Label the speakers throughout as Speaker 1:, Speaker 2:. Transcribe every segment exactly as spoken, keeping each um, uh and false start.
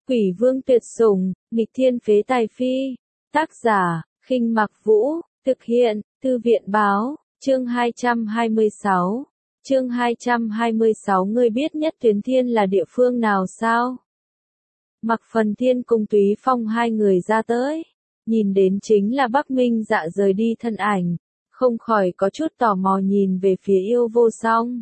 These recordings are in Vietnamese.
Speaker 1: Quỷ vương tuyệt sủng, nghịch thiên phế tài phi. Tác giả, Khinh Mặc Vũ, thực hiện, Thư viện báo, chương hai trăm hai mươi sáu. Chương hai trăm hai mươi sáu Ngươi biết Nhất Tuyến Thiên là địa phương nào sao? Mạc Phần Thiên cùng Túy Phong hai người ra tới, nhìn đến chính là Bắc Minh Dạ rời đi thân ảnh, không khỏi có chút tò mò nhìn về phía Yêu Vô Song.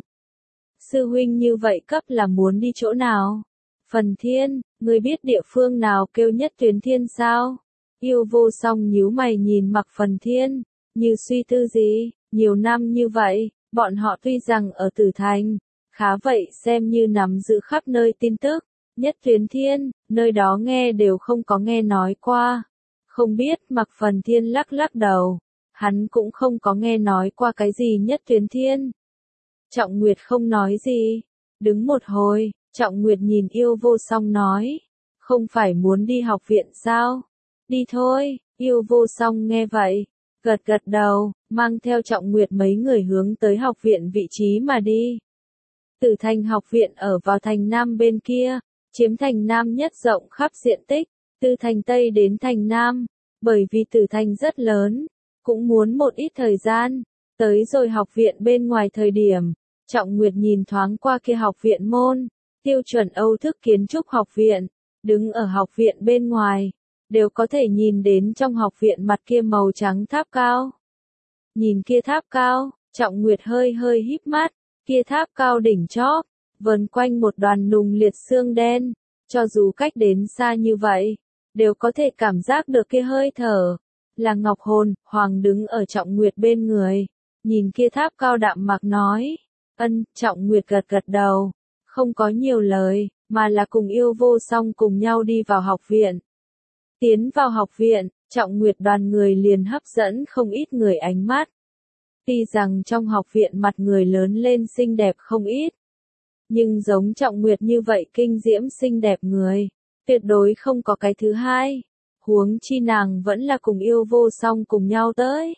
Speaker 1: Sư huynh như vậy cấp là muốn đi chỗ nào? Phần Thiên, ngươi biết địa phương nào kêu Nhất Tuyến Thiên sao? Yêu Vô Song nhíu mày nhìn Mạc Phần Thiên, như suy tư gì, nhiều năm như vậy, bọn họ tuy rằng ở Tử Thành, khá vậy xem như nắm giữ khắp nơi tin tức, Nhất Tuyến Thiên, nơi đó nghe đều không có nghe nói qua. Không biết, Mạc Phần Thiên lắc lắc đầu, hắn cũng không có nghe nói qua cái gì Nhất Tuyến Thiên. Trọng Nguyệt không nói gì, đứng một hồi, Trọng Nguyệt nhìn Yêu Vô Song nói, không phải muốn đi học viện sao? Đi thôi, Yêu Vô Song nghe vậy, gật gật đầu, mang theo Trọng Nguyệt mấy người hướng tới học viện vị trí mà đi. Tử Thành học viện ở vào thành Nam bên kia, chiếm thành Nam nhất rộng khắp diện tích, từ thành Tây đến thành Nam, bởi vì Tử Thành rất lớn, cũng muốn một ít thời gian, tới rồi học viện bên ngoài thời điểm, Trọng Nguyệt nhìn thoáng qua kia học viện môn, tiêu chuẩn Âu thức kiến trúc học viện, đứng ở học viện bên ngoài, đều có thể nhìn đến trong học viện mặt kia màu trắng tháp cao. Nhìn kia tháp cao, Trọng Nguyệt hơi hơi híp mắt, kia tháp cao đỉnh chóp, vần quanh một đoàn nùng liệt xương đen, cho dù cách đến xa như vậy, đều có thể cảm giác được kia hơi thở. Là Ngọc Hồn, Hoàng đứng ở Trọng Nguyệt bên người, nhìn kia tháp cao đạm mạc nói, ân, Trọng Nguyệt gật gật đầu, không có nhiều lời, mà là cùng Yêu Vô Song cùng nhau đi vào học viện. Tiến vào học viện, Trọng Nguyệt đoàn người liền hấp dẫn không ít người ánh mắt. Tuy rằng trong học viện mặt người lớn lên xinh đẹp không ít, nhưng giống Trọng Nguyệt như vậy kinh diễm xinh đẹp người, tuyệt đối không có cái thứ hai. Huống chi nàng vẫn là cùng Yêu Vô Song cùng nhau tới.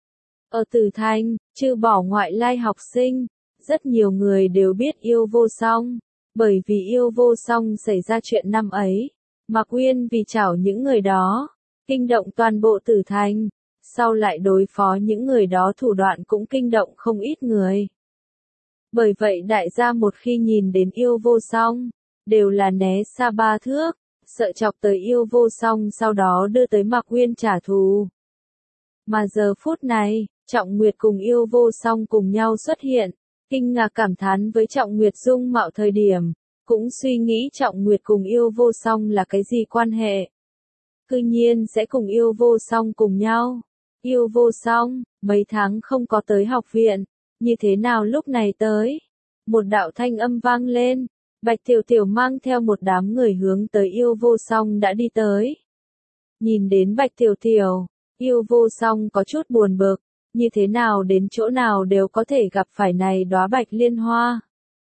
Speaker 1: Ở Tử Thành, trừ bỏ ngoại lai học sinh, rất nhiều người đều biết Yêu Vô Song, bởi vì Yêu Vô Song xảy ra chuyện năm ấy, Mạc Uyên vì trảo những người đó, kinh động toàn bộ Tử Thành, sau lại đối phó những người đó thủ đoạn cũng kinh động không ít người. Bởi vậy đại gia một khi nhìn đến Yêu Vô Song, đều là né xa ba thước, sợ chọc tới Yêu Vô Song sau đó đưa tới Mạc Uyên trả thù. Mà giờ phút này, Trọng Nguyệt cùng Yêu Vô Song cùng nhau xuất hiện, kinh ngạc cảm thán với Trọng Nguyệt dung mạo thời điểm, cũng suy nghĩ Trọng Nguyệt cùng Yêu Vô Song là cái gì quan hệ. Cư nhiên sẽ cùng Yêu Vô Song cùng nhau. Yêu Vô Song, mấy tháng không có tới học viện, như thế nào lúc này tới? Một đạo thanh âm vang lên, Bạch Tiểu Tiểu mang theo một đám người hướng tới Yêu Vô Song đã đi tới. Nhìn đến Bạch Tiểu Tiểu, Yêu Vô Song có chút buồn bực, như thế nào đến chỗ nào đều có thể gặp phải này đóa bạch liên hoa.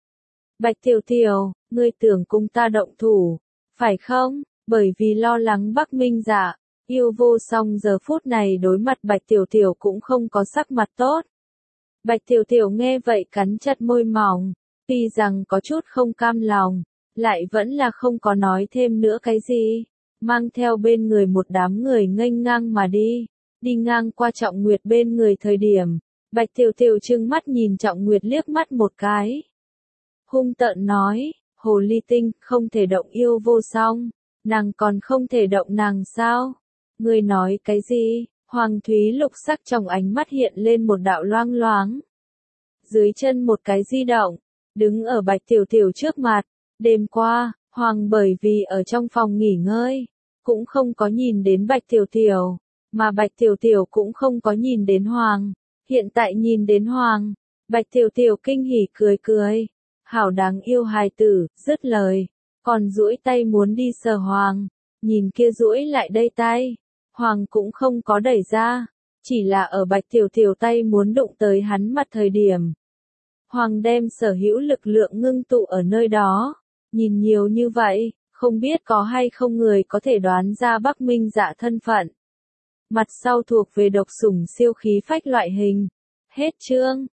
Speaker 1: Bạch Tiểu Tiểu, ngươi tưởng cùng ta động thủ, phải không? Bởi vì lo lắng Bắc Minh Dạ, Yêu Vô Song giờ phút này đối mặt Bạch Tiểu Tiểu cũng không có sắc mặt tốt. Bạch Tiểu Tiểu nghe vậy cắn chặt môi mỏng, tuy rằng có chút không cam lòng, lại vẫn là không có nói thêm nữa cái gì, mang theo bên người một đám người nghênh ngang mà đi, đi ngang qua Trọng Nguyệt bên người thời điểm, Bạch Tiểu Tiểu trừng mắt nhìn Trọng Nguyệt liếc mắt một cái. Hung tợn nói, Hồ Ly Tinh không thể động Yêu Vô Song, nàng còn không thể động nàng sao? Ngươi nói cái gì? Hoàng Thúy Lục sắc trong ánh mắt hiện lên một đạo loang loáng. Dưới chân một cái di động, đứng ở Bạch Tiểu Tiểu trước mặt, đêm qua, Hoàng bởi vì ở trong phòng nghỉ ngơi, cũng không có nhìn đến Bạch Tiểu Tiểu, mà Bạch Tiểu Tiểu cũng không có nhìn đến Hoàng, hiện tại nhìn đến Hoàng, Bạch Tiểu Tiểu kinh hỉ cười cười, hảo đáng yêu hài tử, dứt lời, còn duỗi tay muốn đi sờ Hoàng, nhìn kia duỗi lại đây tay, Hoàng cũng không có đẩy ra, chỉ là ở Bạch Tiểu Tiểu tay muốn đụng tới hắn mặt thời điểm. Hoàng đem sở hữu lực lượng ngưng tụ ở nơi đó, nhìn nhiều như vậy, không biết có hay không người có thể đoán ra Bắc Minh Dạ thân phận. Mặt sau thuộc về độc sủng siêu khí phách loại hình. Hết chương.